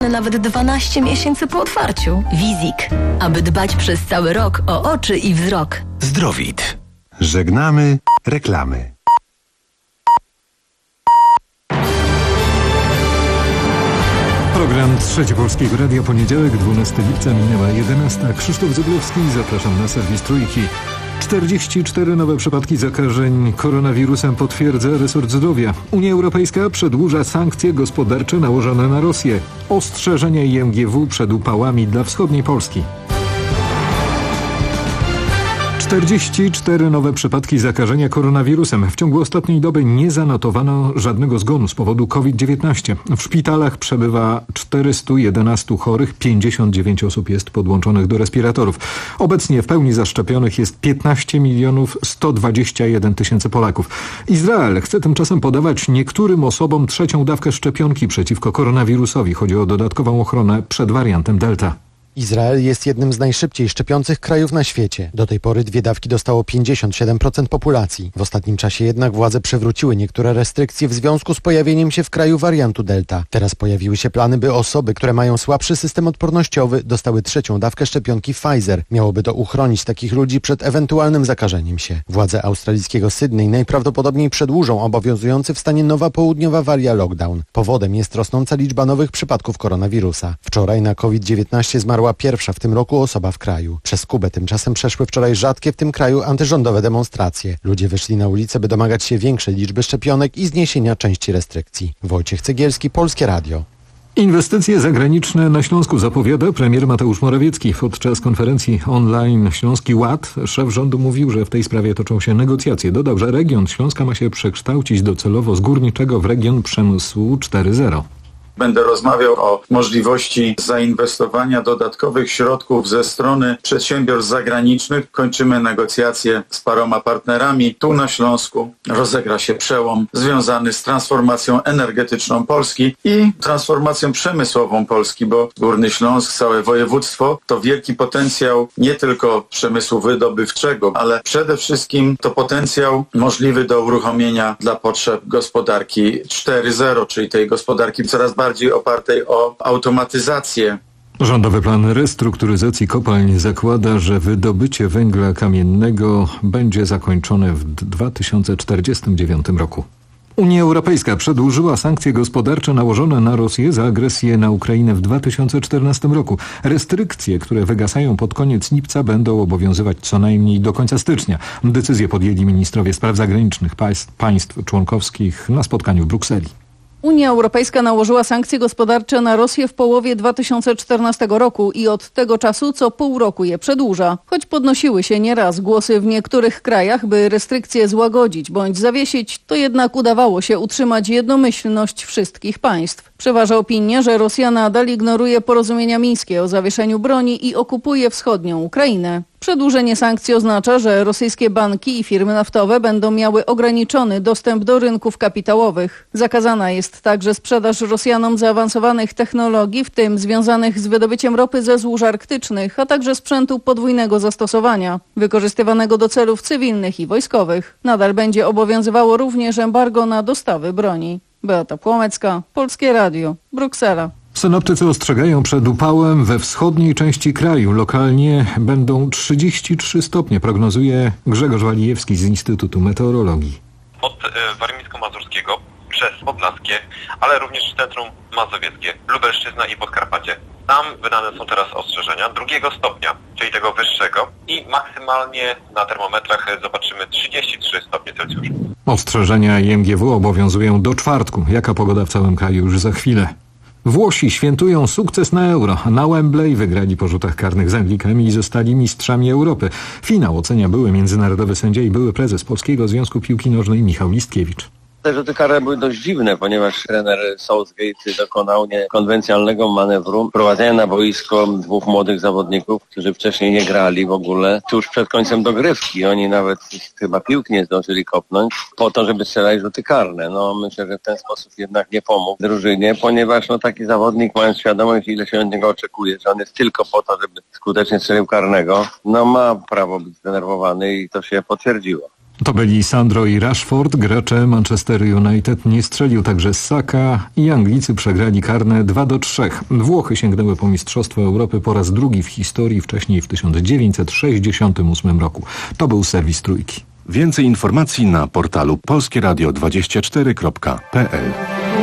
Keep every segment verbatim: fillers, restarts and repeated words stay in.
Nawet dwanaście miesięcy po otwarciu. Wizik, aby dbać przez cały rok o oczy i wzrok. Zdrowit. Żegnamy reklamy. Program Trzecie Polskiego Radia, poniedziałek, dwunastego lipca, minęła jedenasta. Krzysztof Zyblewski, zapraszam na serwis Trójki. czterdzieści cztery nowe przypadki zakażeń koronawirusem potwierdza resort zdrowia. Unia Europejska przedłuża sankcje gospodarcze nałożone na Rosję. Ostrzeżenia I M G W przed upałami dla wschodniej Polski. czterdzieści cztery nowe przypadki zakażenia koronawirusem. W ciągu ostatniej doby nie zanotowano żadnego zgonu z powodu COVID dziewiętnaście. W szpitalach przebywa czterysta jedenaście chorych, pięćdziesiąt dziewięć osób jest podłączonych do respiratorów. Obecnie w pełni zaszczepionych jest piętnaście milionów sto dwadzieścia jeden tysięcy Polaków. Izrael chce tymczasem podawać niektórym osobom trzecią dawkę szczepionki przeciwko koronawirusowi. Chodzi o dodatkową ochronę przed wariantem Delta. Izrael jest jednym z najszybciej szczepiących krajów na świecie. Do tej pory dwie dawki dostało pięćdziesiąt siedem procent populacji. W ostatnim czasie jednak władze przywróciły niektóre restrykcje w związku z pojawieniem się w kraju wariantu Delta. Teraz pojawiły się plany, by osoby, które mają słabszy system odpornościowy, dostały trzecią dawkę szczepionki Pfizer. Miałoby to uchronić takich ludzi przed ewentualnym zakażeniem się. Władze australijskiego Sydney najprawdopodobniej przedłużą obowiązujący w stanie Nowa Południowa Walia lockdown. Powodem jest rosnąca liczba nowych przypadków koronawirusa. Wczoraj na COVID dziewiętnaście zmarła pierwsza w tym roku osoba w kraju. Przez Kubę tymczasem przeszły wczoraj rzadkie w tym kraju antyrządowe demonstracje. Ludzie wyszli na ulicę, by domagać się większej liczby szczepionek i zniesienia części restrykcji. Wojciech Cegielski, Polskie Radio. Inwestycje zagraniczne na Śląsku zapowiada premier Mateusz Morawiecki. Podczas konferencji online Śląski Ład szef rządu mówił, że w tej sprawie toczą się negocjacje. Dodał, że region Śląska ma się przekształcić docelowo z górniczego w region przemysłu cztery zero. Będę rozmawiał o możliwości zainwestowania dodatkowych środków ze strony przedsiębiorstw zagranicznych. Kończymy negocjacje z paroma partnerami. Tu na Śląsku rozegra się przełom związany z transformacją energetyczną Polski i transformacją przemysłową Polski, bo Górny Śląsk, całe województwo to wielki potencjał nie tylko przemysłu wydobywczego, ale przede wszystkim to potencjał możliwy do uruchomienia dla potrzeb gospodarki cztery zero, czyli tej gospodarki coraz bardziej bardziej opartej o automatyzację. Rządowy plan restrukturyzacji kopalń zakłada, że wydobycie węgla kamiennego będzie zakończone w dwa tysiące czterdziestym dziewiątym roku. Unia Europejska przedłużyła sankcje gospodarcze nałożone na Rosję za agresję na Ukrainę w dwa tysiące czternastym roku. Restrykcje, które wygasają pod koniec lipca, będą obowiązywać co najmniej do końca stycznia. Decyzję podjęli ministrowie spraw zagranicznych państw członkowskich na spotkaniu w Brukseli. Unia Europejska nałożyła sankcje gospodarcze na Rosję w połowie dwa tysiące czternastego roku i od tego czasu co pół roku je przedłuża. Choć podnosiły się nieraz głosy w niektórych krajach, by restrykcje złagodzić bądź zawiesić, to jednak udawało się utrzymać jednomyślność wszystkich państw. Przeważa opinia, że Rosja nadal ignoruje porozumienia mińskie o zawieszeniu broni i okupuje wschodnią Ukrainę. Przedłużenie sankcji oznacza, że rosyjskie banki i firmy naftowe będą miały ograniczony dostęp do rynków kapitałowych. Zakazana jest także sprzedaż Rosjanom zaawansowanych technologii, w tym związanych z wydobyciem ropy ze złóż arktycznych, a także sprzętu podwójnego zastosowania, wykorzystywanego do celów cywilnych i wojskowych. Nadal będzie obowiązywało również embargo na dostawy broni. Beata Płomecka, Polskie Radio, Bruksela. Synoptycy ostrzegają przed upałem we wschodniej części kraju. Lokalnie będą trzydzieści trzy stopnie, prognozuje Grzegorz Walijewski z Instytutu Meteorologii. Od warmińsko-mazurskiego przez Podlaskie, ale również centrum mazowieckie, Lubelszczyzna i Podkarpacie. Tam wydane są teraz ostrzeżenia drugiego stopnia, czyli tego wyższego, i maksymalnie na termometrach zobaczymy trzydzieści trzy stopnie Celsjusza. Ostrzeżenia I M G W obowiązują do czwartku. Jaka pogoda w całym kraju już za chwilę. Włosi świętują sukces na Euro. Na Wembley wygrali po rzutach karnych z Anglikami i zostali mistrzami Europy. Finał ocenia były międzynarodowy sędzia i były prezes Polskiego Związku Piłki Nożnej Michał Listkiewicz. Te rzuty karne były dość dziwne, ponieważ trener Southgate dokonał niekonwencjonalnego manewru prowadzenia na boisko dwóch młodych zawodników, którzy wcześniej nie grali w ogóle, tuż przed końcem dogrywki. Oni nawet chyba piłki nie zdążyli kopnąć po to, żeby strzelać rzuty karne. No myślę, że w ten sposób jednak nie pomógł drużynie, ponieważ no taki zawodnik, mając świadomość, ile się od niego oczekuje, że on jest tylko po to, żeby skutecznie strzelił karnego, no ma prawo być zdenerwowany i to się potwierdziło. To byli Sandro i Rashford, gracze Manchester United. Nie strzelił także Saka i Anglicy przegrali karne dwa do trzech. Włochy sięgnęły po Mistrzostwo Europy po raz drugi w historii, wcześniej w tysiąc dziewięćset sześćdziesiątym ósmym roku. To był serwis Trójki. Więcej informacji na portalu polskie radio dwadzieścia cztery kropka p l.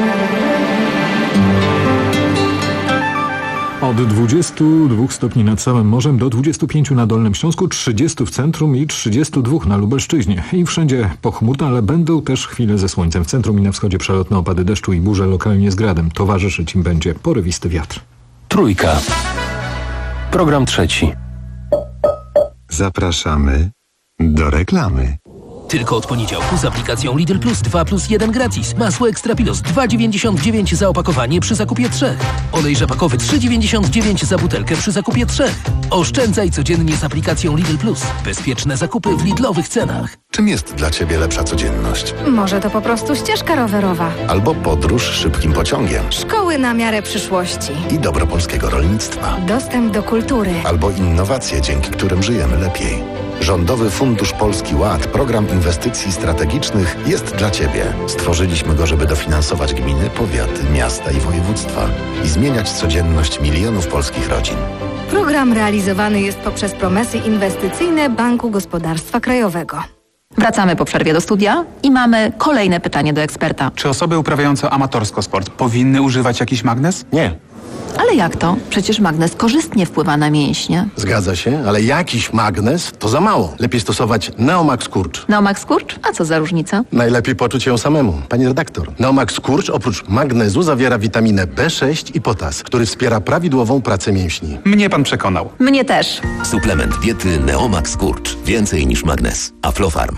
Od dwudziestu dwóch stopni nad samym morzem do dwudziestu pięciu na Dolnym Śląsku, trzydziestu w centrum i trzydziestu dwóch na Lubelszczyźnie. I wszędzie pochmurno, ale będą też chwile ze słońcem. W centrum i na wschodzie przelotne opady deszczu i burze, lokalnie z gradem. Towarzyszyć im będzie porywisty wiatr. Trójka. Program trzeci. Zapraszamy do reklamy. Tylko od poniedziałku z aplikacją Lidl Plus dwa plus jeden gratis. Masło Extra Pilos dwa dziewięćdziesiąt dziewięć za opakowanie przy zakupie trzech. Olej rzepakowy trzy dziewięćdziesiąt dziewięć za butelkę przy zakupie trzech. Oszczędzaj codziennie z aplikacją Lidl Plus. Bezpieczne zakupy w Lidlowych cenach. Czym jest dla Ciebie lepsza codzienność? Może to po prostu ścieżka rowerowa. Albo podróż szybkim pociągiem. Szkoły na miarę przyszłości. I dobro polskiego rolnictwa. Dostęp do kultury. Albo innowacje, dzięki którym żyjemy lepiej. Rządowy Fundusz Polski Ład, program inwestycji strategicznych, jest dla Ciebie. Stworzyliśmy go, żeby dofinansować gminy, powiaty, miasta i województwa i zmieniać codzienność milionów polskich rodzin. Program realizowany jest poprzez promesy inwestycyjne Banku Gospodarstwa Krajowego. Wracamy po przerwie do studia i mamy kolejne pytanie do eksperta. Czy osoby uprawiające amatorsko sport powinny używać jakiś magnez? Nie. Ale jak to? Przecież magnez korzystnie wpływa na mięśnie. Zgadza się, ale jakiś magnez to za mało. Lepiej stosować Neomax Skurcz. Neomax Skurcz? A co za różnica? Najlepiej poczuć ją samemu. Pani redaktor, Neomax Skurcz oprócz magnezu zawiera witaminę B sześć i potas, który wspiera prawidłową pracę mięśni. Mnie pan przekonał. Mnie też. Suplement diety Neomax Skurcz. Więcej niż magnez. Aflofarm.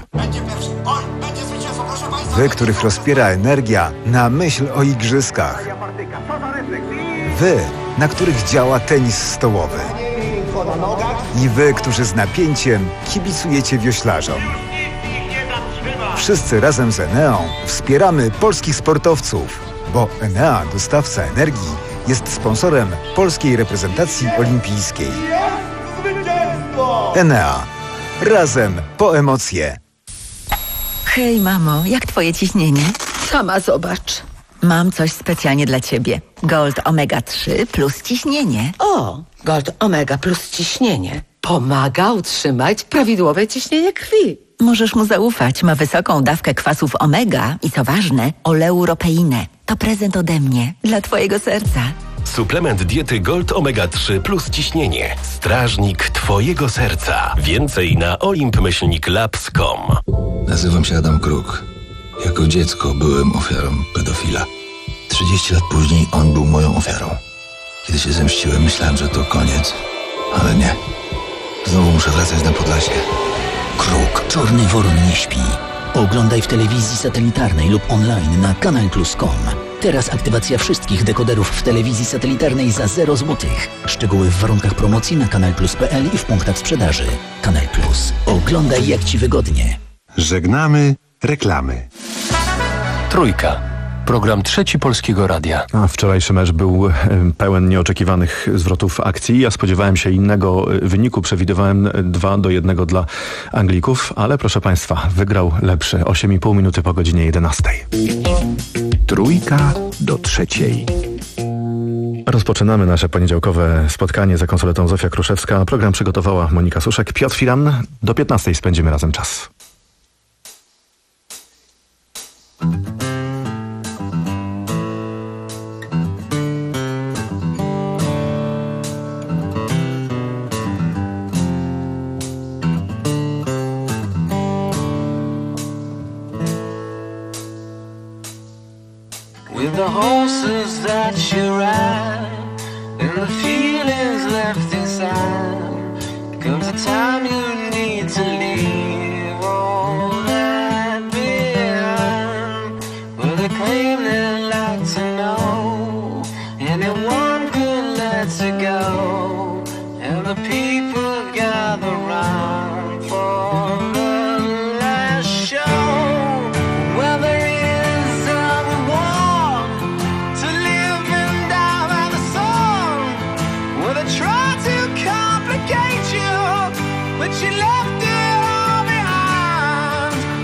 Wy, których rozpiera energia na myśl o igrzyskach. Wy, na których działa tenis stołowy. I wy, którzy z napięciem kibicujecie wioślarzom. Wszyscy razem z Eneą wspieramy polskich sportowców, bo Enea, dostawca energii, jest sponsorem polskiej reprezentacji olimpijskiej. Enea. Razem po emocje. Hej mamo, jak twoje ciśnienie? Sama zobacz. Mam coś specjalnie dla ciebie. Gold Omega trzy plus ciśnienie. O, Gold Omega plus ciśnienie. Pomaga utrzymać prawidłowe ciśnienie krwi. Możesz mu zaufać. Ma wysoką dawkę kwasów omega i co ważne, oleuropeinę. To prezent ode mnie dla twojego serca. Suplement diety Gold Omega trzy plus ciśnienie. Strażnik twojego serca. Więcej na olimp myślnik labs kropka com. Nazywam się Adam Kruk. Jako dziecko byłem ofiarą pedofila. trzydzieści lat później on był moją ofiarą. Kiedy się zemściłem, myślałem, że to koniec. Ale nie. Znowu muszę wracać na Podlasie. Kruk. Czarny Woron nie śpi. Oglądaj w telewizji satelitarnej lub online na kanal plus kropka com. Teraz aktywacja wszystkich dekoderów w telewizji satelitarnej za zero złotych. Szczegóły w warunkach promocji na kanal plus kropka p l i w punktach sprzedaży. Kanal Plus. Oglądaj jak Ci wygodnie. Żegnamy reklamy. Trójka. Program trzeci Polskiego Radia. A wczorajszy mecz był pełen nieoczekiwanych zwrotów akcji. Ja spodziewałem się innego wyniku. Przewidywałem dwa do jednego dla Anglików, ale proszę Państwa, wygrał lepszy. osiem i pół minuty po godzinie jedenastej. Trójka do trzeciej. Rozpoczynamy nasze poniedziałkowe spotkanie za konsoletą Zofia Kruszewska. Program przygotowała Monika Suszek. Piotr Filan. Do piętnastej spędzimy razem czas. With the horses that you ride and the feelings left inside, comes a time you need to leave all that behind. Well, they claim they'd like to know anyone could let it go, and the people gather round for the last show. Well, there is a war to live and die by the sword. Well, they try to complicate you, but you left it all behind.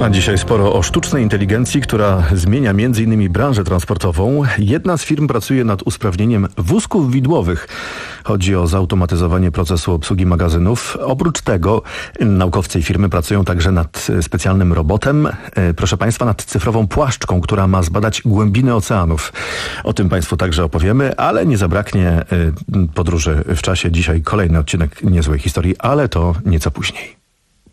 A dzisiaj sporo o sztucznej inteligencji, która zmienia między innymi branżę transportową. Jedna z firm pracuje nad usprawnieniem wózków widłowych. Chodzi o zautomatyzowanie procesu obsługi magazynów. Oprócz tego naukowcy i firmy pracują także nad specjalnym robotem, proszę Państwa, nad cyfrową płaszczką, która ma zbadać głębiny oceanów. O tym Państwu także opowiemy, ale nie zabraknie podróży w czasie. Dzisiaj kolejny odcinek Niezłej Historii, ale to nieco później.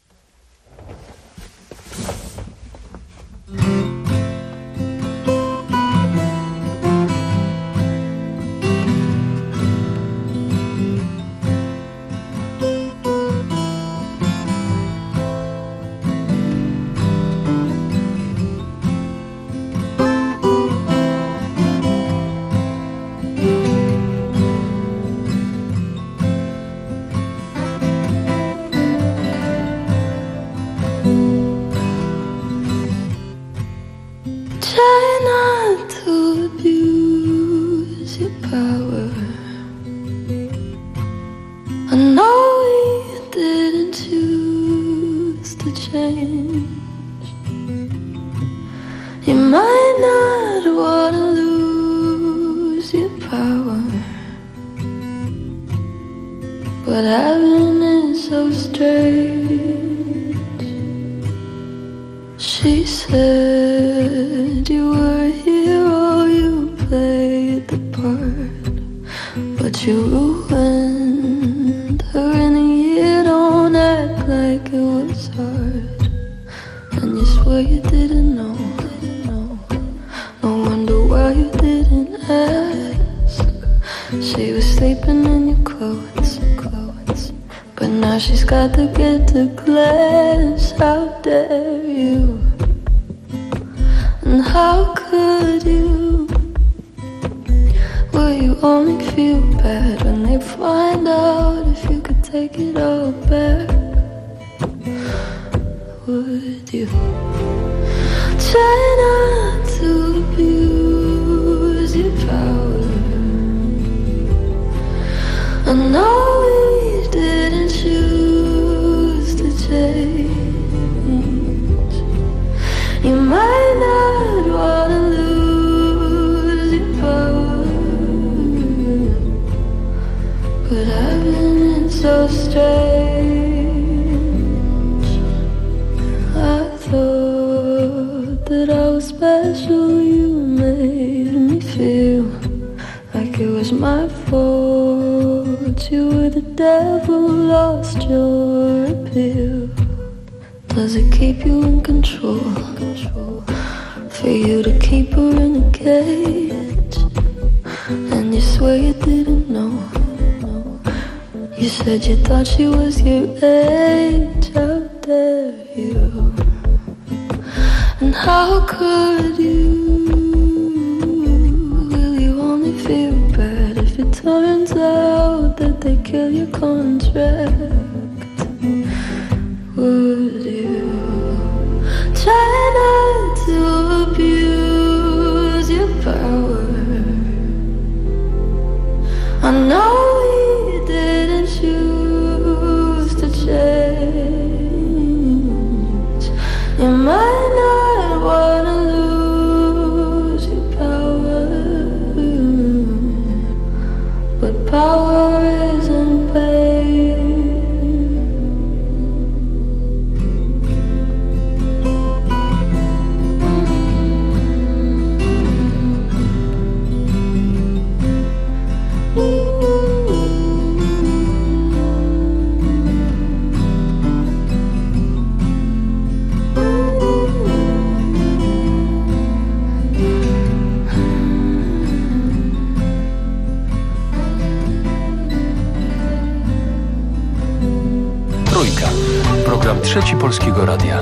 Trzeci Polskiego Radia.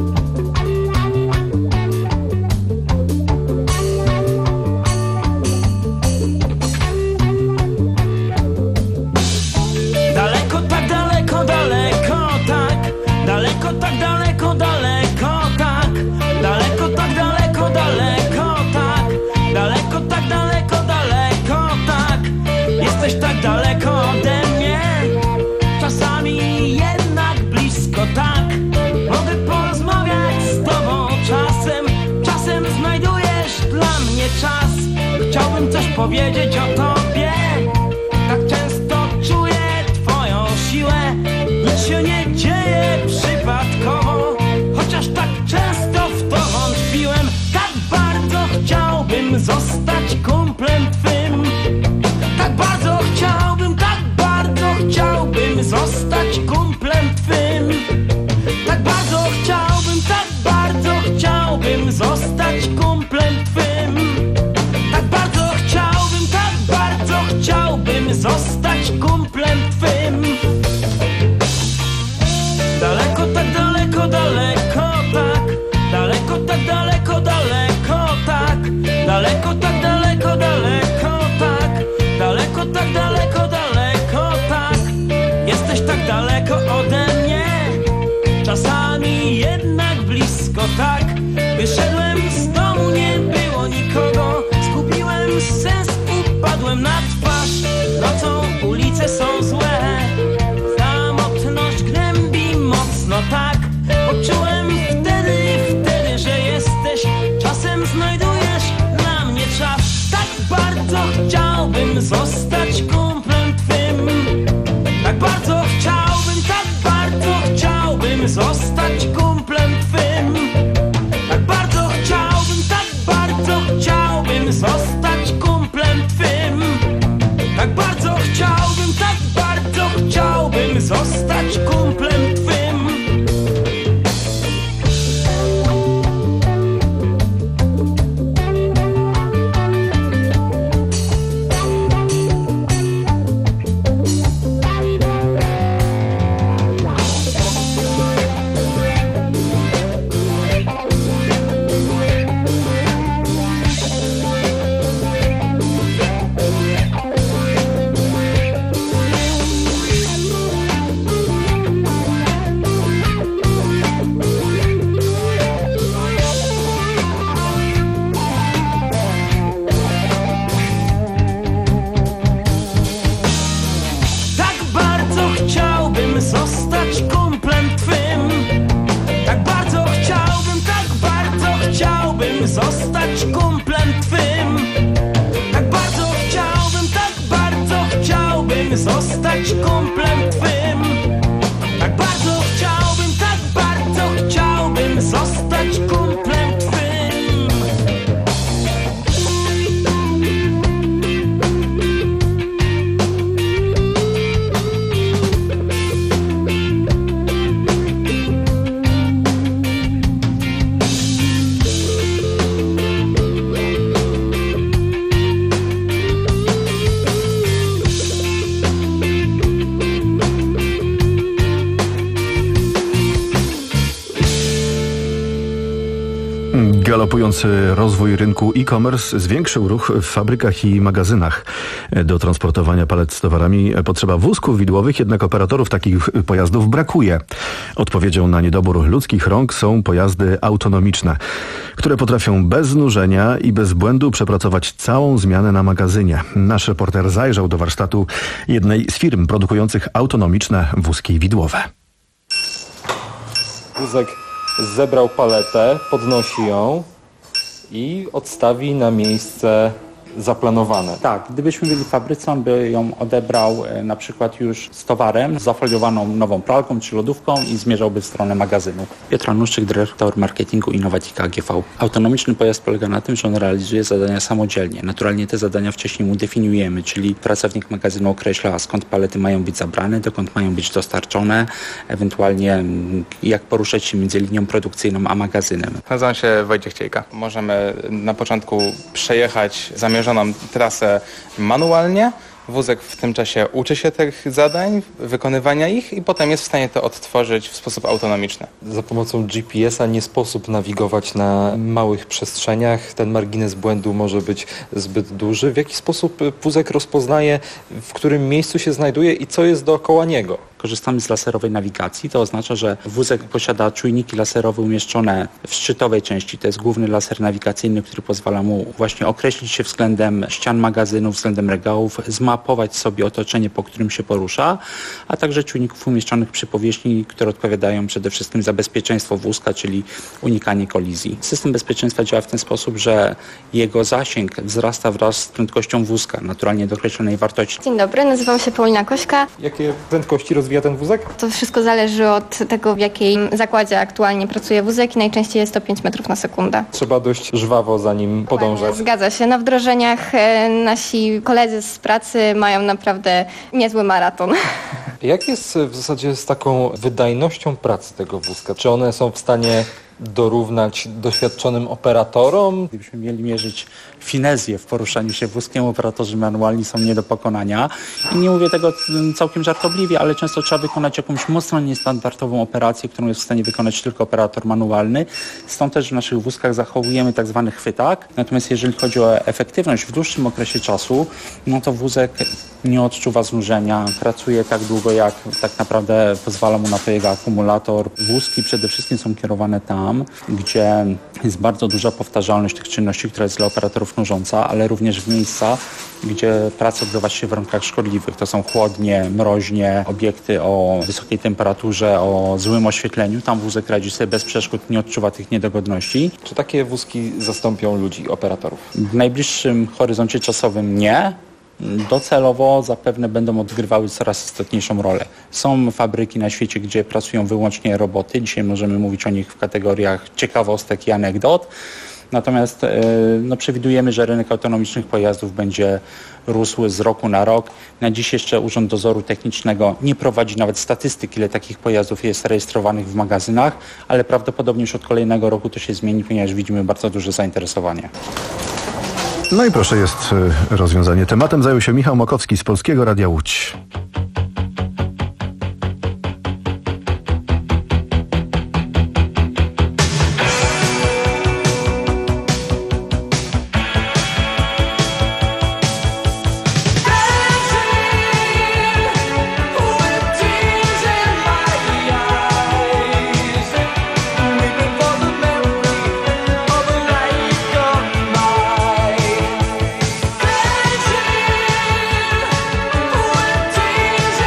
Daleko, tak daleko, daleko, tak. Daleko, tak daleko, daleko, tak. Daleko, tak daleko, daleko, tak. Daleko, tak daleko, daleko, tak. Jesteś tak daleko ode mnie. Czasami jednak blisko, tak. Mogę porozmawiać powiedzieć o tobie. Tak często czuję twoją siłę. Nic się nie dzieje przypadkowo, chociaż tak często w to wątpiłem. Tak bardzo chciałbym zostać kumplem twym. Tak bardzo chciałbym, tak bardzo chciałbym zostać kumplem twym. Tak bardzo chciałbym, tak bardzo chciałbym zostać kumplem twym. Tak bardzo chciałbym, tak bardzo chciałbym zostać kumplem twym. Daleko, tak daleko, daleko, tak. Daleko, tak daleko, daleko, tak. Daleko, tak daleko, daleko, tak. Daleko, tak daleko, daleko, tak. Jesteś tak daleko ode mnie, czasami jednak blisko, tak. Wyszedłem z domu, nie było nikogo. Zgubiłem sens, upadłem na twarz. Nocą ulice są złe, samotność gnębi mocno, tak. Poczułem wtedy i wtedy, że jesteś. Czasem znajdujesz na mnie czas. Tak bardzo chciałbym zostać kumplem twym. Tak bardzo chciałbym, tak bardzo chciałbym zostać kumplem twym. Tak bardzo chciałbym, tak bardzo chciałbym zostać kumplem twym. Tak bardzo chciałbym, tak bardzo chciałbym zostać kumplem twym. Zostać kumplem twym. Tak bardzo chciałbym, tak bardzo chciałbym zostać kumplem twym. Galopujący rozwój rynku e-commerce zwiększył ruch w fabrykach i magazynach. Do transportowania palet z towarami potrzeba wózków widłowych, jednak operatorów takich pojazdów brakuje. Odpowiedzią na niedobór ludzkich rąk są pojazdy autonomiczne, które potrafią bez znużenia i bez błędu przepracować całą zmianę na magazynie. Nasz reporter zajrzał do warsztatu jednej z firm produkujących autonomiczne wózki widłowe. Wózek zebrał paletę, podnosi ją i odstawi na miejsce zaplanowane. Tak, gdybyśmy byli fabryką, on by ją odebrał e, na przykład już z towarem, zafoliowaną nową pralką czy lodówką i zmierzałby w stronę magazynu. Piotr Anuszczyk, dyrektor marketingu Innowatika A G V. Autonomiczny pojazd polega na tym, że on realizuje zadania samodzielnie. Naturalnie te zadania wcześniej mu definiujemy, czyli pracownik magazynu określa, skąd palety mają być zabrane, dokąd mają być dostarczone, ewentualnie jak poruszać się między linią produkcyjną a magazynem. Nazywam się Wojciech Ciejka. Możemy na początku przejechać zamierzoną trasę manualnie. Wózek w tym czasie uczy się tych zadań, wykonywania ich i potem jest w stanie to odtworzyć w sposób autonomiczny. Za pomocą G P S a nie sposób nawigować na małych przestrzeniach. Ten margines błędu może być zbyt duży. W jaki sposób wózek rozpoznaje, w którym miejscu się znajduje i co jest dookoła niego? korzystamy z laserowej nawigacji. To oznacza, że wózek posiada czujniki laserowe umieszczone w szczytowej części. To jest główny laser nawigacyjny, który pozwala mu właśnie określić się względem ścian magazynów, względem regałów, zmapować sobie otoczenie, po którym się porusza, a także czujników umieszczonych przy powierzchni, które odpowiadają przede wszystkim za bezpieczeństwo wózka, czyli unikanie kolizji. System bezpieczeństwa działa w ten sposób, że jego zasięg wzrasta wraz z prędkością wózka, naturalnie do określonej wartości. Dzień dobry, nazywam się Paulina Kośka. Jakie prędkości rozwija ten wózek? To wszystko zależy od tego, w jakim zakładzie aktualnie pracuje wózek i najczęściej jest to pięć metrów na sekundę. Trzeba dość żwawo za nim podążać. Zgadza się. Na wdrożeniach e, nasi koledzy z pracy mają naprawdę niezły maraton. Jak jest w zasadzie z taką wydajnością pracy tego wózka? Czy one są w stanie dorównać doświadczonym operatorom? Gdybyśmy mieli mierzyć finezję w poruszaniu się wózkiem, operatorzy manualni są nie do pokonania. I nie mówię tego całkiem żartobliwie, ale często trzeba wykonać jakąś mocno niestandardową operację, którą jest w stanie wykonać tylko operator manualny. Stąd też w naszych wózkach zachowujemy tak zwany chwytak. Natomiast jeżeli chodzi o efektywność w dłuższym okresie czasu, no to wózek nie odczuwa znużenia, pracuje tak długo, jak tak naprawdę pozwala mu na to jego akumulator. Wózki przede wszystkim są kierowane tam, gdzie jest bardzo duża powtarzalność tych czynności, która jest dla operatorów nużąca, ale również w miejsca, gdzie praca odbywa się w warunkach szkodliwych. To są chłodnie, mroźnie, obiekty o wysokiej temperaturze, o złym oświetleniu. Tam wózek radzi sobie bez przeszkód, nie odczuwa tych niedogodności. Czy takie wózki zastąpią ludzi, operatorów? W najbliższym horyzoncie czasowym nie. Docelowo zapewne będą odgrywały coraz istotniejszą rolę. Są fabryki na świecie, gdzie pracują wyłącznie roboty. Dzisiaj możemy mówić o nich w kategoriach ciekawostek i anegdot. Natomiast no, przewidujemy, że rynek autonomicznych pojazdów będzie rósł z roku na rok. Na dziś jeszcze Urząd Dozoru Technicznego nie prowadzi nawet statystyk, ile takich pojazdów jest rejestrowanych w magazynach, ale prawdopodobnie już od kolejnego roku to się zmieni, ponieważ widzimy bardzo duże zainteresowanie. No i proszę, jest rozwiązanie. Tematem zajął się Michał Makowski z Polskiego Radia Łódź. Tears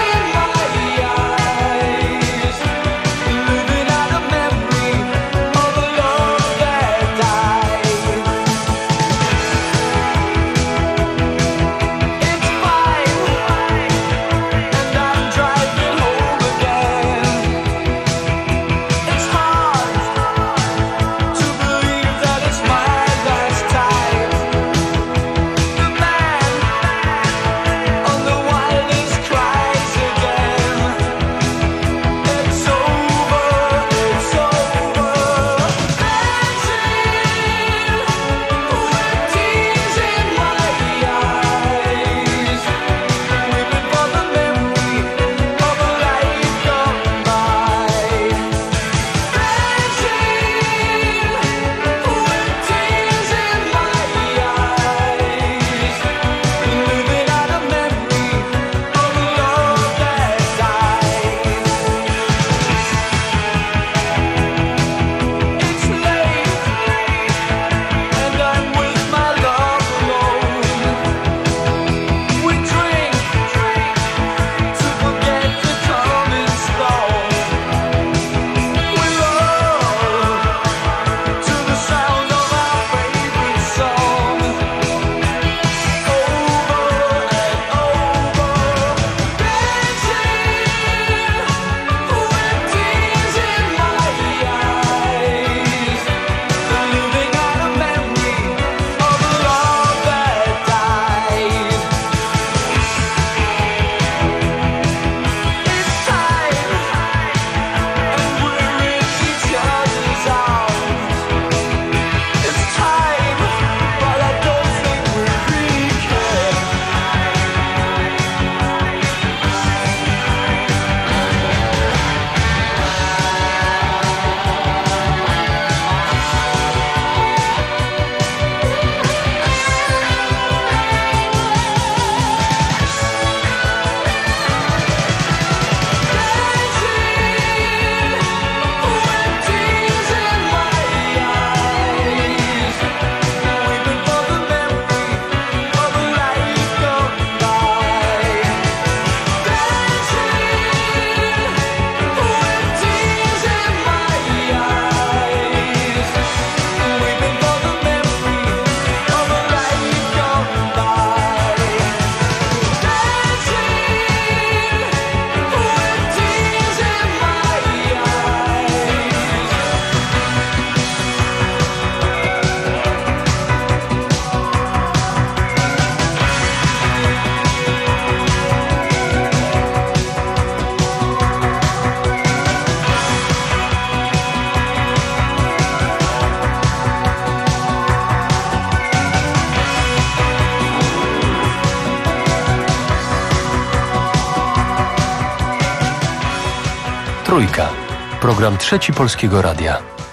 Trójka. Program Trzeci Polskiego Radia.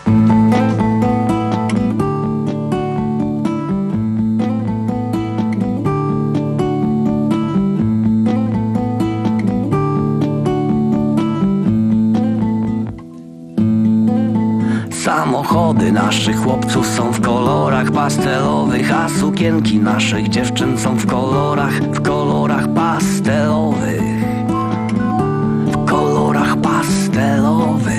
Samochody naszych chłopców są w kolorach pastelowych, a sukienki naszych dziewczyn są w kolorach, w kolorach pastelowych, w kolorach pastelowych.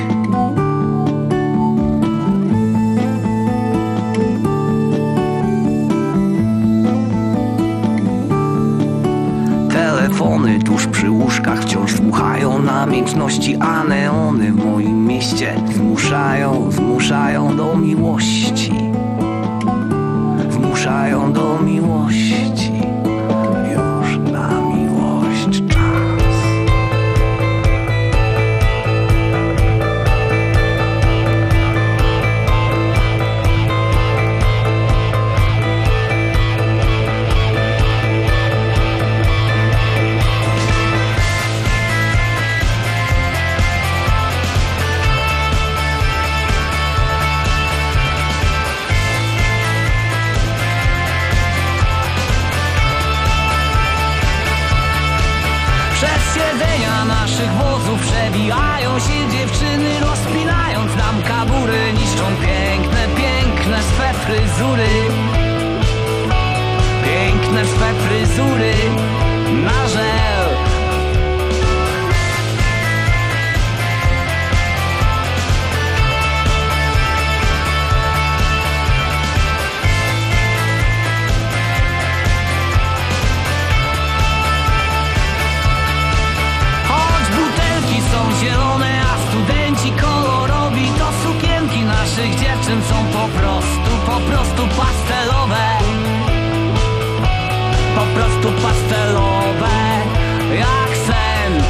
Telefony tuż przy łóżkach wciąż słuchają namiętności, a neony w moim mieście zmuszają, zmuszają do miłości, zmuszają do miłości. Już na miłość czas. Naszych wozów przebijają się dziewczyny, rozpinając nam kabury, niszczą piękne, piękne swe fryzury, piękne swe fryzury na żel. Zielone, a studenci kolorowi, to sukienki naszych dziewczyn są po prostu, po prostu pastelowe, po prostu pastelowe, jak sen.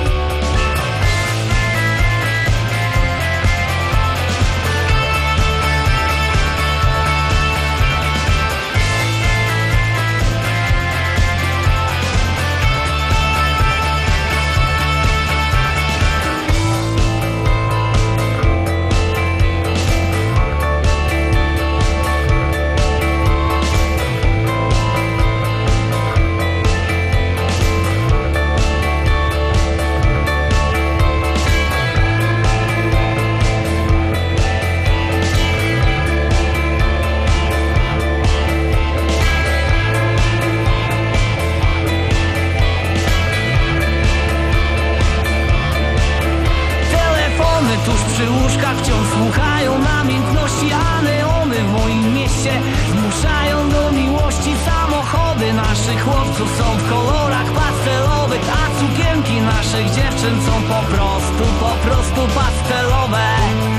Tuż przy łóżkach wciąż słuchają namiętności, a neony w moim mieście zmuszają do miłości. Samochody naszych chłopców są w kolorach pastelowych, a sukienki naszych dziewczyn są po prostu, po prostu pastelowe,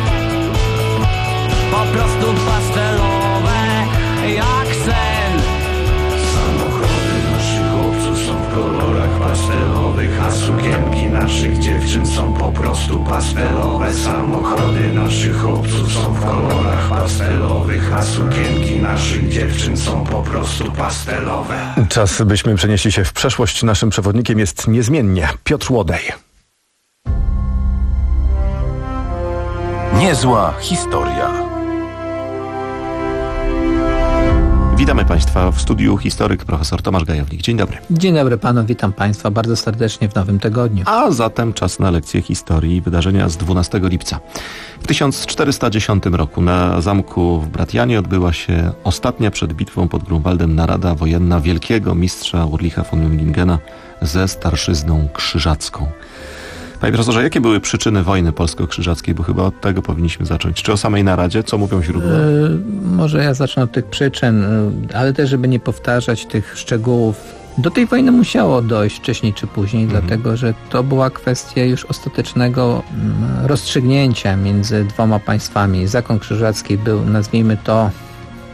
po prostu pastelowe, jak sen. Samochody naszych chłopców są w kolorach pastelowych, a sukienki naszych dziewczyn są po prostu pastelowe. Samochody naszych chłopców są w kolorach pastelowych, a sukienki naszych dziewczyn są po prostu pastelowe. Czas, byśmy przenieśli się w przeszłość. Naszym przewodnikiem jest niezmiennie Piotr Łodej. Niezła historia. Witamy Państwa w studiu historyk profesor Tomasz Gajownik. Dzień dobry. Dzień dobry Panu, witam Państwa bardzo serdecznie w nowym tygodniu. A zatem czas na lekcję historii i wydarzenia z dwunastego lipca. W tysiąc czterysta dziesiątym roku na zamku w Bratianie odbyła się ostatnia przed bitwą pod Grunwaldem narada wojenna wielkiego mistrza Ulricha von Jungingena ze starszyzną krzyżacką. Panie profesorze, jakie były przyczyny wojny polsko-krzyżackiej? Bo chyba od tego powinniśmy zacząć. Czy o samej naradzie? Co mówią źródła? Yy, może ja zacznę od tych przyczyn, yy, ale też, żeby nie powtarzać tych szczegółów. Do tej wojny musiało dojść wcześniej czy później, mhm. dlatego że to była kwestia już ostatecznego yy, rozstrzygnięcia między dwoma państwami. Zakon krzyżacki był, nazwijmy to,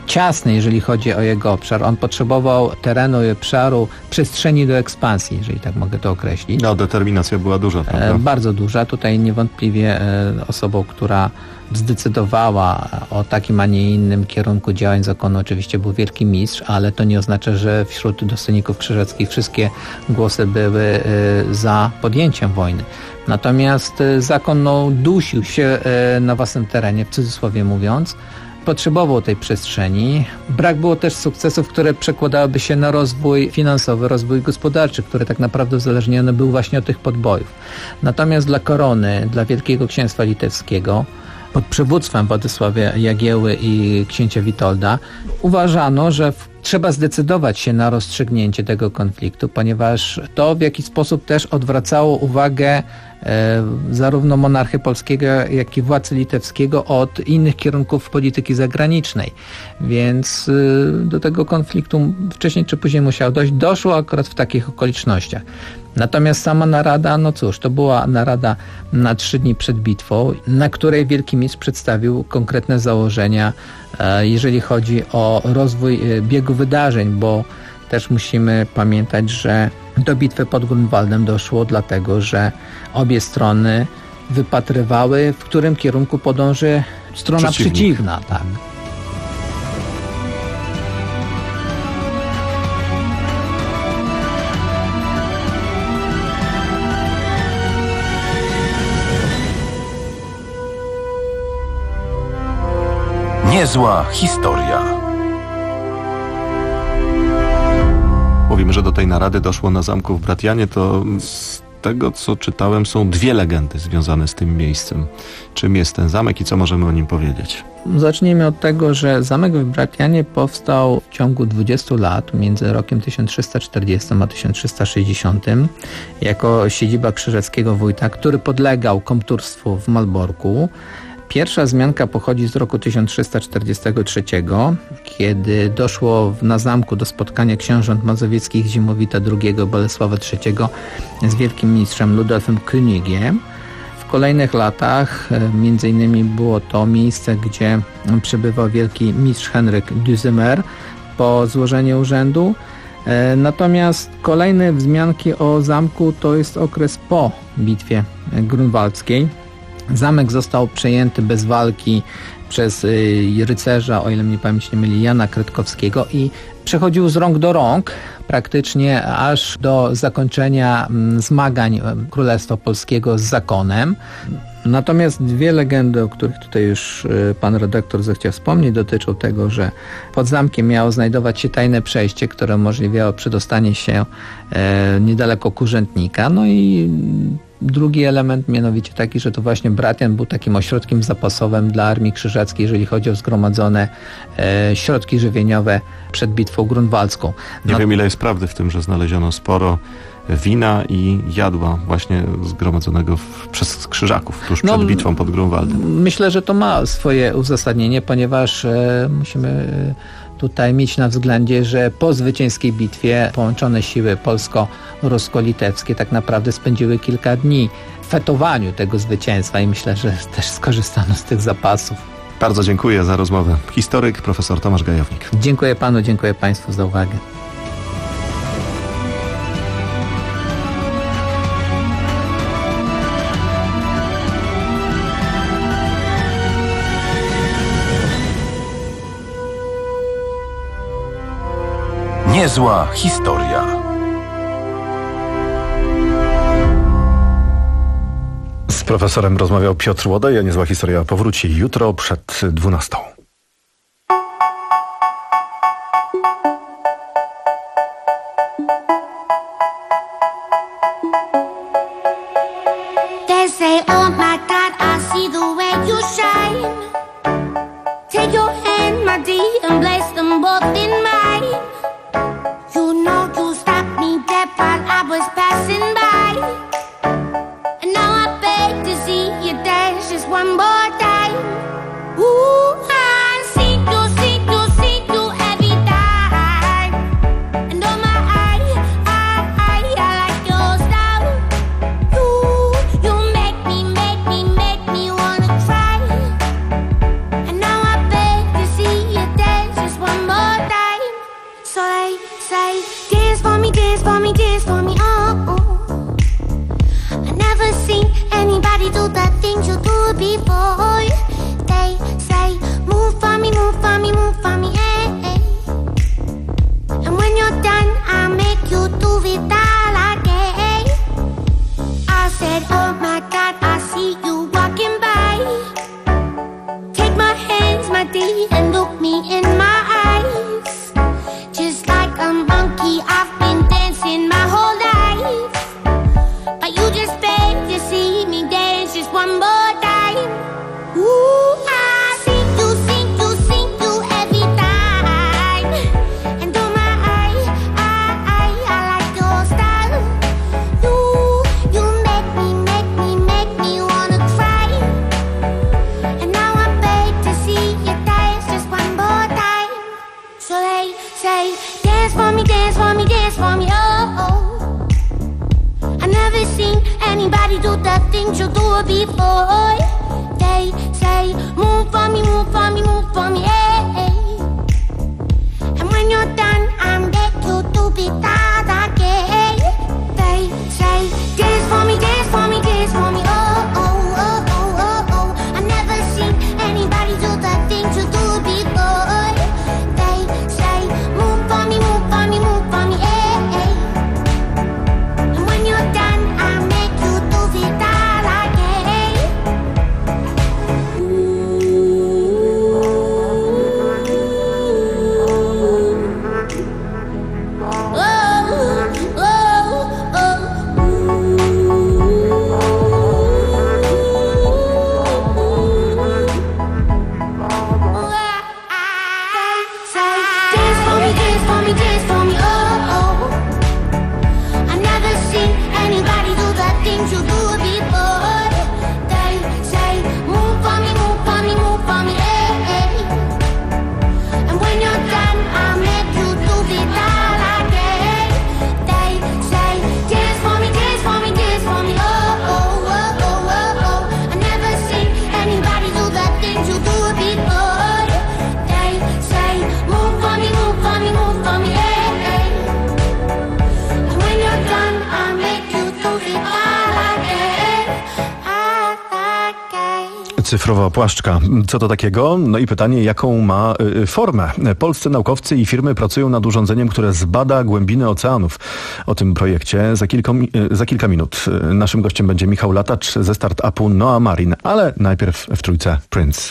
ciasny, jeżeli chodzi o jego obszar. On potrzebował terenu i obszaru, przestrzeni do ekspansji, jeżeli tak mogę to określić. No, determinacja była duża, prawda? E, bardzo duża. Tutaj niewątpliwie e, osobą, która zdecydowała o takim, a nie innym kierunku działań zakonu oczywiście był wielki mistrz, ale to nie oznacza, że wśród dostojników krzyżackich wszystkie głosy były e, za podjęciem wojny. Natomiast e, zakon no, dusił się e, na własnym terenie, w cudzysłowie mówiąc, potrzebował tej przestrzeni. Brak było też sukcesów, które przekładałyby się na rozwój finansowy, rozwój gospodarczy, który tak naprawdę uzależniony był właśnie od tych podbojów. Natomiast dla korony, dla Wielkiego Księstwa Litewskiego, pod przywództwem Władysława Jagieły i księcia Witolda, uważano, że w, trzeba zdecydować się na rozstrzygnięcie tego konfliktu, ponieważ to w jakiś sposób też odwracało uwagę e, zarówno monarchy polskiego, jak i władcy litewskiego od innych kierunków polityki zagranicznej. Więc e, do tego konfliktu wcześniej czy później musiało dojść. Doszło akurat w takich okolicznościach. Natomiast sama narada, no cóż, to była narada na trzy dni przed bitwą, na której Wielki Mistrz przedstawił konkretne założenia, jeżeli chodzi o rozwój biegu wydarzeń, bo też musimy pamiętać, że do bitwy pod Grunwaldem doszło dlatego, że obie strony wypatrywały, w którym kierunku podąży strona Przeciwnik. przeciwna. Tak. Niezła historia. Mówimy, że do tej narady doszło na zamku w Bratianie, to z tego, co czytałem, są dwie legendy związane z tym miejscem. Czym jest ten zamek i co możemy o nim powiedzieć? Zacznijmy od tego, że zamek w Bratianie powstał w ciągu dwudziestu lat, między rokiem tysiąc trzysta czterdziestym a tysiąc trzysta sześćdziesiątym, jako siedziba krzyżackiego wójta, który podlegał komturstwu w Malborku. Pierwsza wzmianka pochodzi z roku tysiąc trzysta czterdziestego trzeciego, kiedy doszło na zamku do spotkania książąt mazowieckich Zimowita drugiego Bolesława trzeciego z wielkim mistrzem Ludolfem Königiem. W kolejnych latach między innymi było to miejsce, gdzie przebywał wielki mistrz Henryk Duzymer po złożeniu urzędu. Natomiast kolejne wzmianki o zamku to jest okres po bitwie grunwaldzkiej. Zamek został przejęty bez walki przez rycerza, o ile mnie pamięć nie myli, Jana Kretkowskiego i przechodził z rąk do rąk praktycznie aż do zakończenia zmagań Królestwa Polskiego z zakonem. Natomiast dwie legendy, o których tutaj już pan redaktor zechciał wspomnieć, dotyczą tego, że pod zamkiem miało znajdować się tajne przejście, które umożliwiało przedostanie się niedaleko Kurzętnika. No i drugi element mianowicie taki, że to właśnie Bratian był takim ośrodkiem zapasowym dla Armii Krzyżackiej, jeżeli chodzi o zgromadzone e, środki żywieniowe przed bitwą grunwaldzką. Nie No, wiem, ile jest prawdy w tym, że znaleziono sporo wina i jadła właśnie zgromadzonego w, przez Krzyżaków tuż No, przed bitwą pod Grunwaldem. Myślę, że to ma swoje uzasadnienie, ponieważ e, musimy e, tutaj mieć na względzie, że po zwycięskiej bitwie połączone siły polsko-rusko-litewskie tak naprawdę spędziły kilka dni w fetowaniu tego zwycięstwa i myślę, że też skorzystano z tych zapasów. Bardzo dziękuję za rozmowę. Historyk profesor Tomasz Gajownik. Dziękuję panu, dziękuję państwu za uwagę. Niezła historia. Z profesorem rozmawiał Piotr Łodaj, a Niezła historia powróci jutro przed dwunastą. They say, oh my God, I see the way you shine. Take your hand, my dear, and place them both in mine. You know you stopped me dead while I was passing by. And now I beg to see you dance just one more time. Ooh, I see you, see you, see you every time. And oh my, I, I, I, I like your style. You, you make me, make me, make me wanna cry. And now I beg to see you dance just before. They say, move for me, move for me, move for me, hey, hey. And when you're done, I'll make you do it all again. I said, oh my God, I see you walking by. Take my hands, my dear, and look me in my eyes. Just like a monkey, I've been dancing my whole life. But you just beg to see me dance just one more time. Ooh, I see you, see you, see you every time. And oh my, I, I, I like your style. You, you make me, make me, make me wanna cry. And now I beg to see you dance just one more time. So they say, dance for me, dance for me, dance for me, oh, oh. I never seen anybody do the things you do before. They say, move for me, move for me, move for me, hey, hey. And when you're done, I'm get you to be that again. They say, dance for me, dance for me, dance for me, oh, oh, oh, oh, oh, oh. I never seen anybody do the things you do before. They say, move for me, move for me, move for me, hey, hey. And when you're done, I'll make you do it all again. Cyfrowa płaszczka. Co to takiego? No i pytanie, jaką ma y, formę? Polscy naukowcy i firmy pracują nad urządzeniem, które zbada głębiny oceanów. O tym projekcie za kilka, y, za kilka minut. Naszym gościem będzie Michał Latacz ze startupu Noa Marine, ale najpierw w trójce Prince.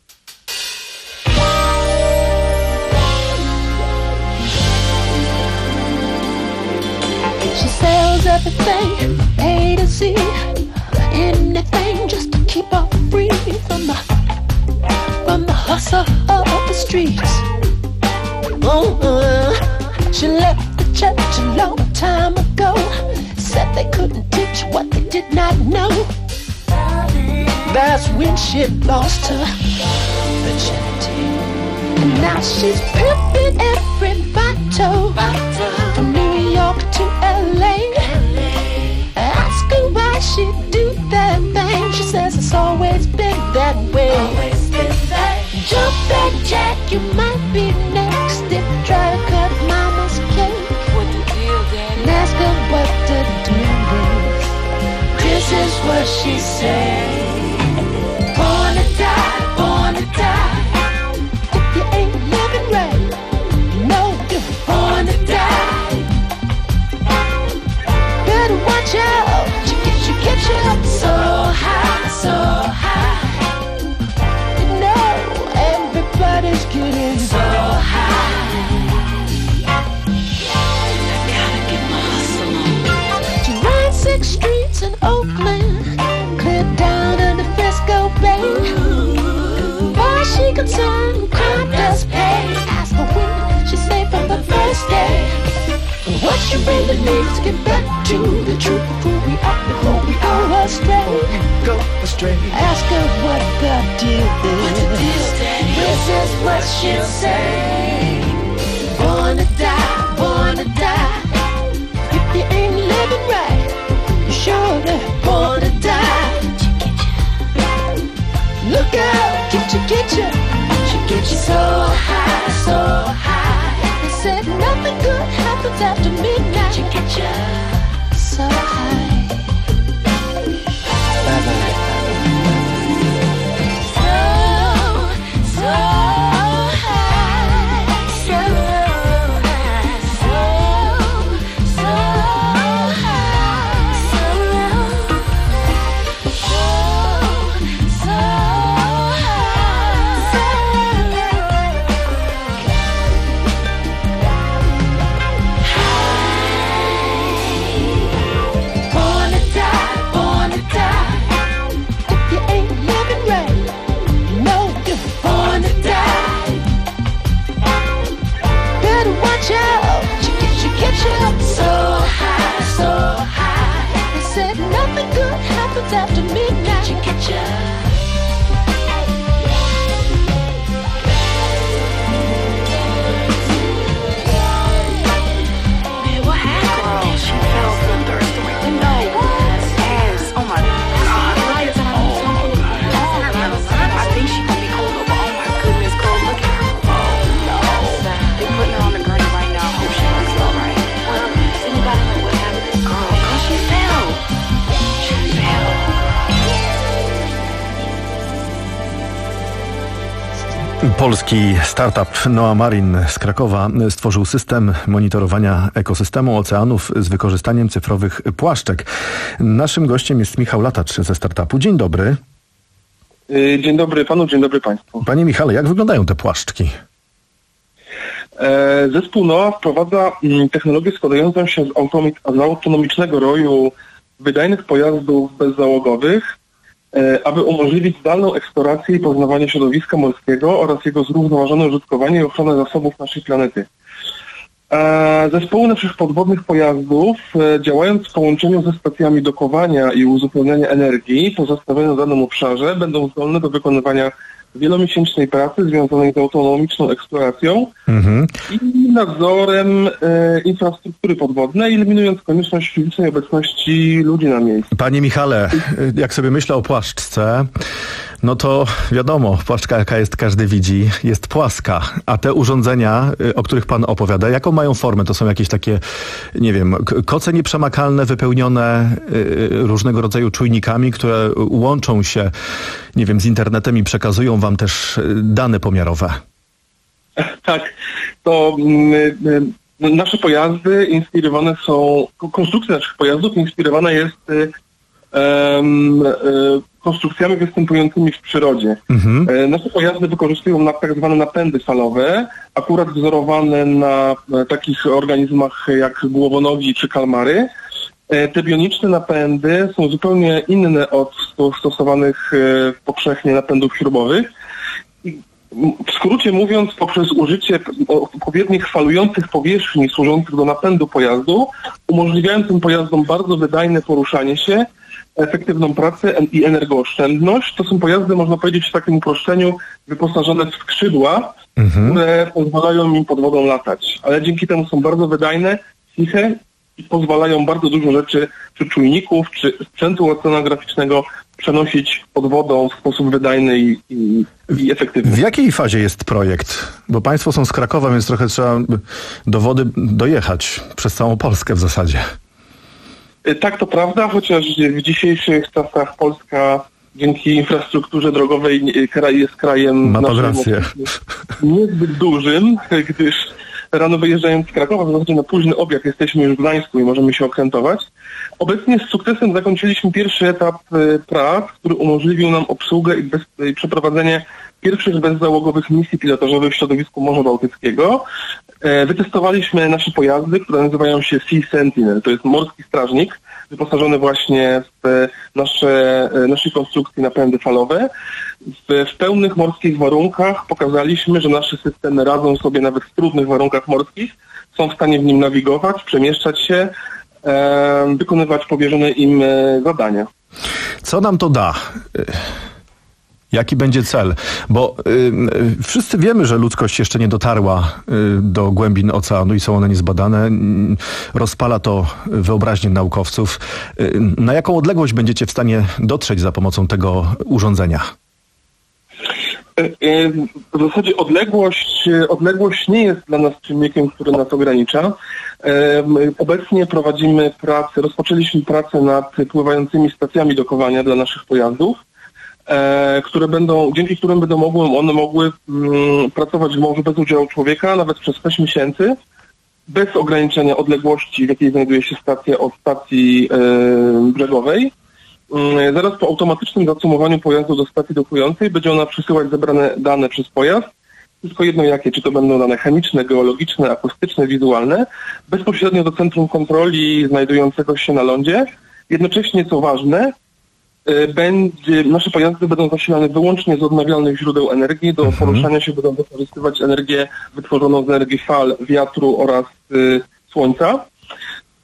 She sells everything, A to Z, anything just to keep her free from the from the hustle of the streets. Oh, uh, she left the church a long time ago. Said they couldn't teach what they did not know. That's when she lost her virginity. And now she's pimping every bottle from New York to L A. Ask her why she do that thing. She says it's always been that way. Jump that jack, you might be next. If you try to cut mama's cake, what the deal, daddy? And ask her what to do is. This is what she said. Born to die, born to die. If you ain't living right, no, you're born to die. Better watch out, she gets you, gets you up so high, so high. You know, everybody's getting so high. I gotta get my hustle on. She rides six streets in Oakland, clear down to the Frisco Bay. Far she concerned, crime does pay. Ask her when she say from the first day. What she really needs to get back to the truth of who we are before we go astray. Go astray. Ask her what the deal is. This is what she'll say. Born to die, born to die. If you ain't living right, you sure to born to die. Look out, get you, get you. She gets you so high, so high. They said nothing good happens after midnight. She gets you so high. Bye bye. jump so high, so high. They said nothing good happens after midnight. You get ya. Polski startup Noa Marine z Krakowa stworzył system monitorowania ekosystemu oceanów z wykorzystaniem cyfrowych płaszczek. Naszym gościem jest Michał Latacz ze startupu. Dzień dobry. Dzień dobry panu, dzień dobry państwu. Panie Michale, jak wyglądają te płaszczki? Zespół Noa wprowadza technologię składającą się z, automi- z autonomicznego roju wydajnych pojazdów bezzałogowych, aby umożliwić zdalną eksplorację i poznawanie środowiska morskiego oraz jego zrównoważone użytkowanie i ochronę zasobów naszej planety. Zespoły naszych podwodnych pojazdów, działając w połączeniu ze stacjami dokowania i uzupełniania energii pozostawione w danym obszarze, będą zdolne do wykonywania wielomiesięcznej pracy związanej z autonomiczną eksploracją mhm. i nadzorem e, infrastruktury podwodnej, eliminując konieczność fizycznej obecności ludzi na miejscu. Panie Michale, jak sobie myślę o płaszczce, no to wiadomo, płaszczka jaka jest, każdy widzi, jest płaska, a te urządzenia, o których pan opowiada, jaką mają formę? To są jakieś takie, nie wiem, koce nieprzemakalne wypełnione różnego rodzaju czujnikami, które łączą się, nie wiem, z internetem i przekazują wam też dane pomiarowe. Tak, to y, y, nasze pojazdy inspirowane są, konstrukcja naszych pojazdów inspirowana jest y, y, y, konstrukcjami występującymi w przyrodzie. Mhm. E, nasze pojazdy wykorzystują na, tak zwane napędy falowe, akurat wzorowane na e, takich organizmach jak głowonogi czy kalmary. E, te bioniczne napędy są zupełnie inne od stosowanych e, powszechnie napędów śrubowych. I, w skrócie mówiąc, poprzez użycie odpowiednich falujących powierzchni służących do napędu pojazdu, umożliwiają tym pojazdom bardzo wydajne poruszanie się, efektywną pracę i energooszczędność. To są pojazdy, można powiedzieć w takim uproszczeniu, wyposażone w skrzydła, mhm. które pozwalają im pod wodą latać. Ale dzięki temu są bardzo wydajne, ciche i pozwalają bardzo dużo rzeczy, czy czujników, czy sprzętu oceanograficznego przenosić pod wodą w sposób wydajny i, i, i efektywny. W jakiej fazie jest projekt? Bo państwo są z Krakowa, więc trochę trzeba do wody dojechać przez całą Polskę w zasadzie. Tak, to prawda, chociaż w dzisiejszych czasach Polska dzięki infrastrukturze drogowej jest krajem Ma pan rację. niezbyt dużym, gdyż rano wyjeżdżając z Krakowa, w zasadzie na późny obiad jesteśmy już w Gdańsku i możemy się okrętować. Obecnie z sukcesem zakończyliśmy pierwszy etap prac, który umożliwił nam obsługę i, bez, i przeprowadzenie pierwszych bezzałogowych misji pilotażowych w środowisku Morza Bałtyckiego. Wytestowaliśmy nasze pojazdy, które nazywają się Sea Sentinel. To jest morski strażnik, wyposażony właśnie w nasze, naszej konstrukcji napędy falowe. W, w pełnych morskich warunkach pokazaliśmy, że nasze systemy radzą sobie nawet w trudnych warunkach morskich, są w stanie w nim nawigować, przemieszczać się, e, wykonywać powierzone im e, zadania. Co nam to da? Jaki będzie cel? Bo y, wszyscy wiemy, że ludzkość jeszcze nie dotarła y, do głębin oceanu i są one niezbadane. Y, rozpala to wyobraźnię naukowców. Y, na jaką odległość będziecie w stanie dotrzeć za pomocą tego urządzenia? W zasadzie odległość, odległość nie jest dla nas czynnikiem, który nas ogranicza. Obecnie prowadzimy pracę, rozpoczęliśmy pracę nad pływającymi stacjami dokowania dla naszych pojazdów, które będą, dzięki którym będą mogły, one mogły mm, pracować w morzu bez udziału człowieka, nawet przez sześć miesięcy, bez ograniczenia odległości, w jakiej znajduje się stacja od stacji e, brzegowej. E, zaraz po automatycznym zacumowaniu pojazdu do stacji dokującej będzie ona przesyłać zebrane dane przez pojazd, wszystko jedno jakie, czy to będą dane chemiczne, geologiczne, akustyczne, wizualne, bezpośrednio do centrum kontroli znajdującego się na lądzie. Jednocześnie, co ważne, będzie, nasze pojazdy będą zasilane wyłącznie z odnawialnych źródeł energii. Do mhm. poruszania się będą wykorzystywać energię wytworzoną z energii fal, wiatru oraz y, słońca.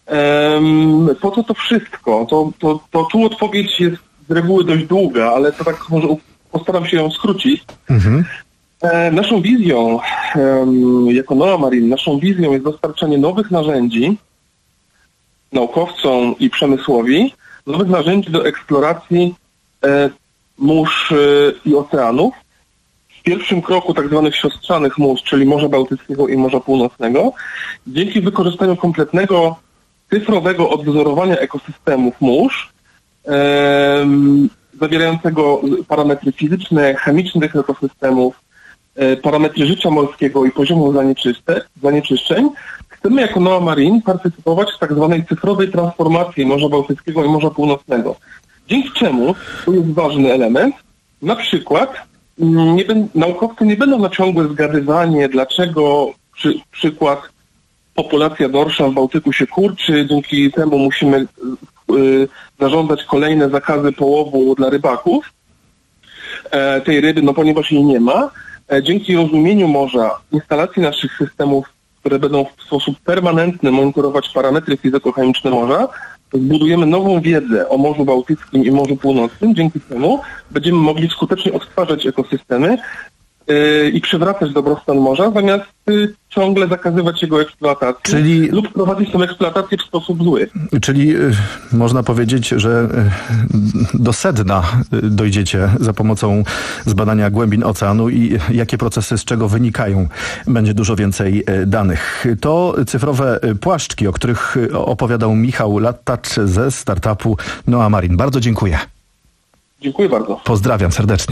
Um, po co to wszystko? To, to, to tu odpowiedź jest z reguły dość długa, ale to tak może postaram się ją skrócić. Mhm. E, naszą wizją um, jako Noa Marine, naszą wizją jest dostarczanie nowych narzędzi naukowcom i przemysłowi, nowych narzędzi do eksploracji e, mórz e, i oceanów. W pierwszym kroku tak zwanych siostrzanych mórz, czyli Morza Bałtyckiego i Morza Północnego, dzięki wykorzystaniu kompletnego cyfrowego odwzorowania ekosystemów mórz, e, zawierającego parametry fizyczne, chemicznych ekosystemów, e, parametry życia morskiego i poziomu zanieczyszczeń, chcemy jako Noa Marine partycypować w tak zwanej cyfrowej transformacji Morza Bałtyckiego i Morza Północnego. Dzięki czemu, to jest ważny element, na przykład nie ben, naukowcy nie będą na ciągłe zgadywanie, dlaczego przy, przykład populacja dorsza w Bałtyku się kurczy, dzięki temu musimy y, zażądać kolejne zakazy połowu dla rybaków e, tej ryby, no ponieważ jej nie ma. E, dzięki rozumieniu morza, instalacji naszych systemów, które będą w sposób permanentny monitorować parametry fizykochemiczne morza, zbudujemy nową wiedzę o Morzu Bałtyckim i Morzu Północnym. Dzięki temu będziemy mogli skutecznie odtwarzać ekosystemy yy, i przywracać dobrostan morza, zamiast yy, ciągle zakazywać jego eksploatacji czyli, lub prowadzić tę eksploatację w sposób zły. Czyli yy, można powiedzieć, że yy, do sedna dojdziecie za pomocą zbadania głębin oceanu i jakie procesy z czego wynikają. Będzie dużo więcej yy, danych. To cyfrowe płaszczki, o których opowiadał Michał Latacz ze startupu Noa Marine. Bardzo dziękuję. Dziękuję bardzo. Pozdrawiam serdecznie.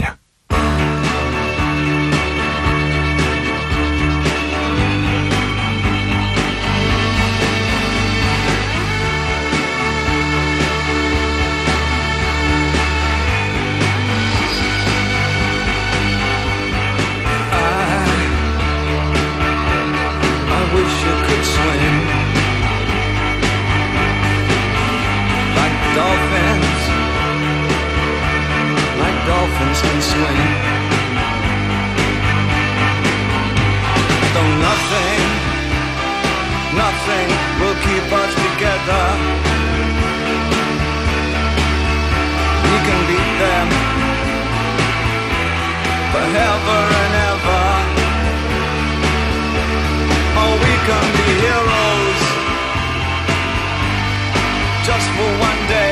Can swing. Though nothing, nothing will keep us together. We can beat them forever and ever. Oh, we can be heroes just for one day.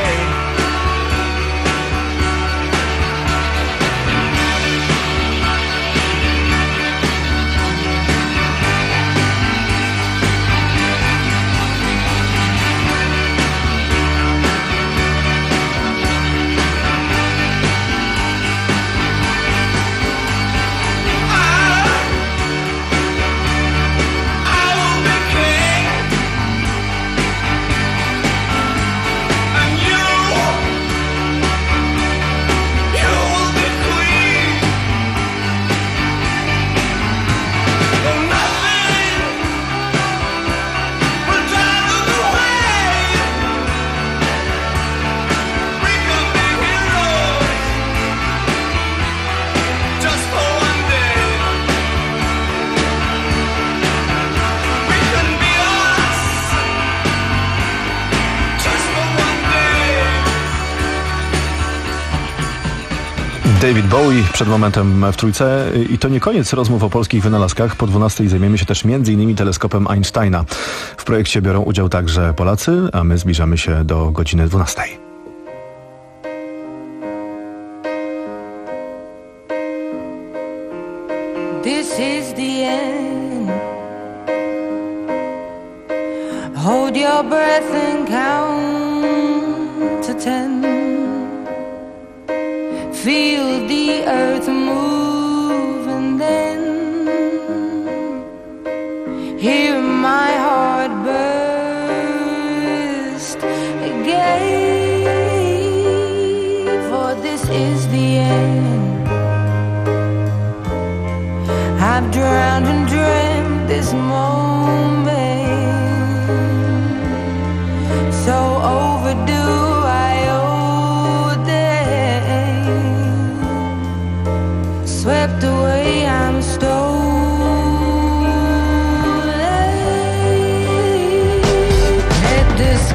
David Bowie przed momentem w Trójce i to nie koniec rozmów o polskich wynalazkach. Po dwunastej zajmiemy się też między innymi teleskopem Einsteina. W projekcie biorą udział także Polacy, a my zbliżamy się do godziny dwunastej. This is the end. Hold your breath and count to ten. Feel the earth move and then hear my heart burst again. For this is the end. I've drowned and dreamt this moment, so overdue I owe them. Swept away, I'm stolen. Let this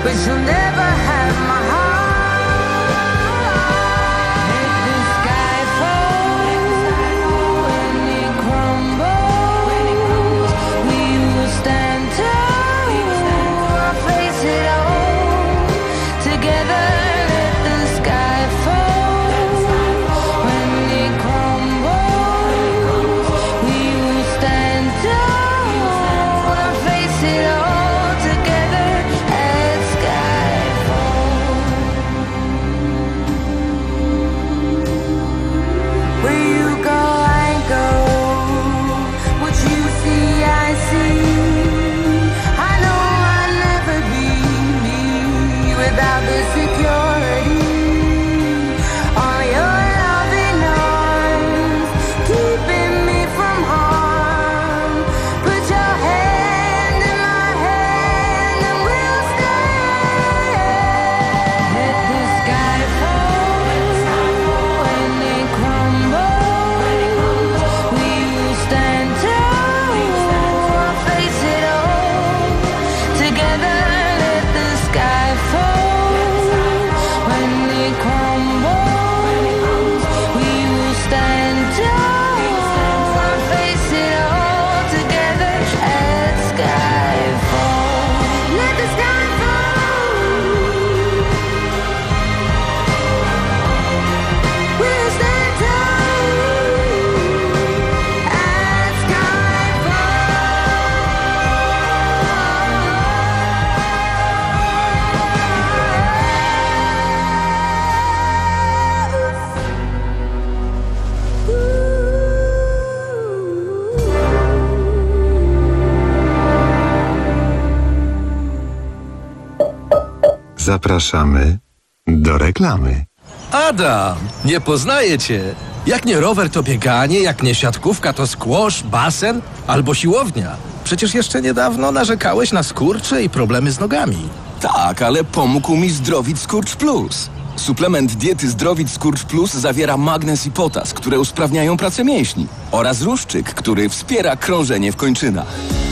but you'll never have my heart. Let the sky fall when it crumbles. We will stand tall, face it all together. Let the sky fall when it crumbles. We will stand tall, face it all together as skyfall. Where you go, I go. What you see, I see. I know I'll never be me without the security. All your loving arms keeping me from harm. Put your hand in my hand and we'll stay. Let the sky fall when it crumbles. We will stand tall, face it all together. Let the sky fall when it crumbles. We will stand tall, face it all together as skyfall. Let the sky fall. We'll stand tall as Zapraszamy do reklamy. Adam, nie poznaję cię. Jak nie rower, to bieganie, jak nie siatkówka, to squash, basen albo siłownia. Przecież jeszcze niedawno narzekałeś na skurcze i problemy z nogami. Tak, ale pomógł mi Zdrowit Skurcz Plus. Suplement diety Zdrowit Skurcz Plus zawiera magnez i potas, które usprawniają pracę mięśni, oraz ruszczyk, który wspiera krążenie w kończynach.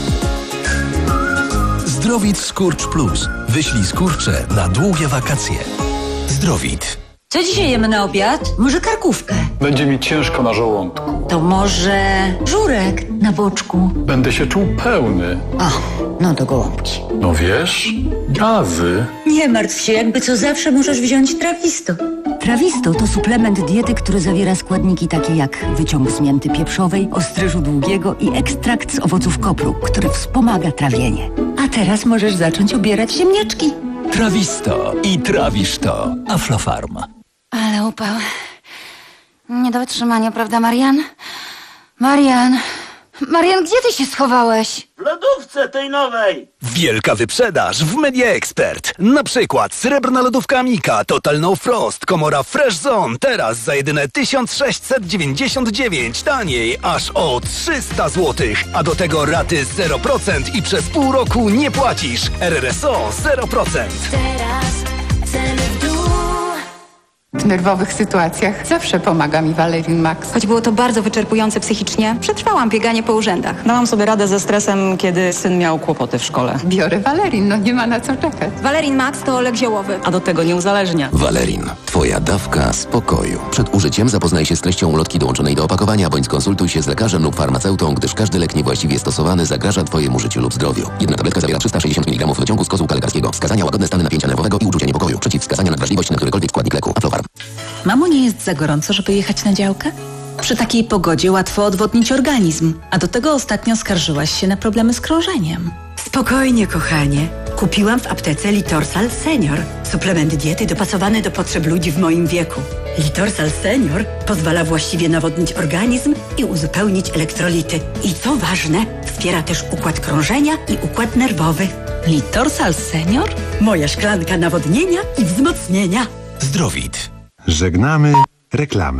Zdrowit Skurcz Plus. Wyślij skurcze na długie wakacje. Zdrowit. Co dzisiaj jemy na obiad? Może karkówkę? Będzie mi ciężko na żołądku. To może żurek na boczku? Będę się czuł pełny. O, no to gołąbki. No wiesz, gazy. Nie martw się, jakby co zawsze możesz wziąć Trawisto. Trawisto to suplement diety, który zawiera składniki takie jak wyciąg z mięty pieprzowej, ostryżu długiego i ekstrakt z owoców kopru, który wspomaga trawienie. A teraz możesz zacząć ubierać ziemniaczki. Trawisto i trawisz to. Aflofarm. Ale upał. Nie do wytrzymania, prawda, Marian? Marian... Marian, gdzie ty się schowałeś? W lodówce tej nowej. Wielka wyprzedaż w Media Expert. Na przykład srebrna lodówka Amika Total No Frost, komora Fresh Zone. Teraz za jedyne tysiąc sześćset dziewięćdziesiąt dziewięć. Taniej aż o trzysta złotych. A do tego raty zero procent i przez pół roku nie płacisz. R R S O zero procent. Teraz ceny w dół. W nerwowych sytuacjach zawsze pomaga mi Valerin Max. Choć było to bardzo wyczerpujące psychicznie, przetrwałam bieganie po urzędach. Dałam sobie radę ze stresem, kiedy syn miał kłopoty w szkole. Biorę Valerin, no nie ma na co czekać. Valerin Max to olej ziołowy. A do tego nie uzależnia. Valerin. Twoja dawka spokoju. Przed użyciem zapoznaj się z treścią ulotki dołączonej do opakowania, bądź skonsultuj się z lekarzem lub farmaceutą, gdyż każdy lek niewłaściwie stosowany zagraża Twojemu życiu lub zdrowiu. Jedna tabletka zawiera trzysta sześćdziesiąt miligramów wyciągu z kozłka lekarskiego. Wskazania: łagodne stany napięcia nerwowego i uczucie niepokoju. Przeciwwskazania: nadwrażliwość na którykolwiek składnik leku. Aflofarm. Mamo, nie jest za gorąco, żeby jechać na działkę? Przy takiej pogodzie łatwo odwodnić organizm, a do tego ostatnio skarżyłaś się na problemy z krążeniem. Spokojnie, kochanie. Kupiłam w aptece Litorsal Senior. Suplement diety dopasowany do potrzeb ludzi w moim wieku. Litorsal Senior pozwala właściwie nawodnić organizm i uzupełnić elektrolity. I co ważne, wspiera też układ krążenia i układ nerwowy. Litorsal Senior? Moja szklanka nawodnienia i wzmocnienia. Zdrowit. Żegnamy reklamy.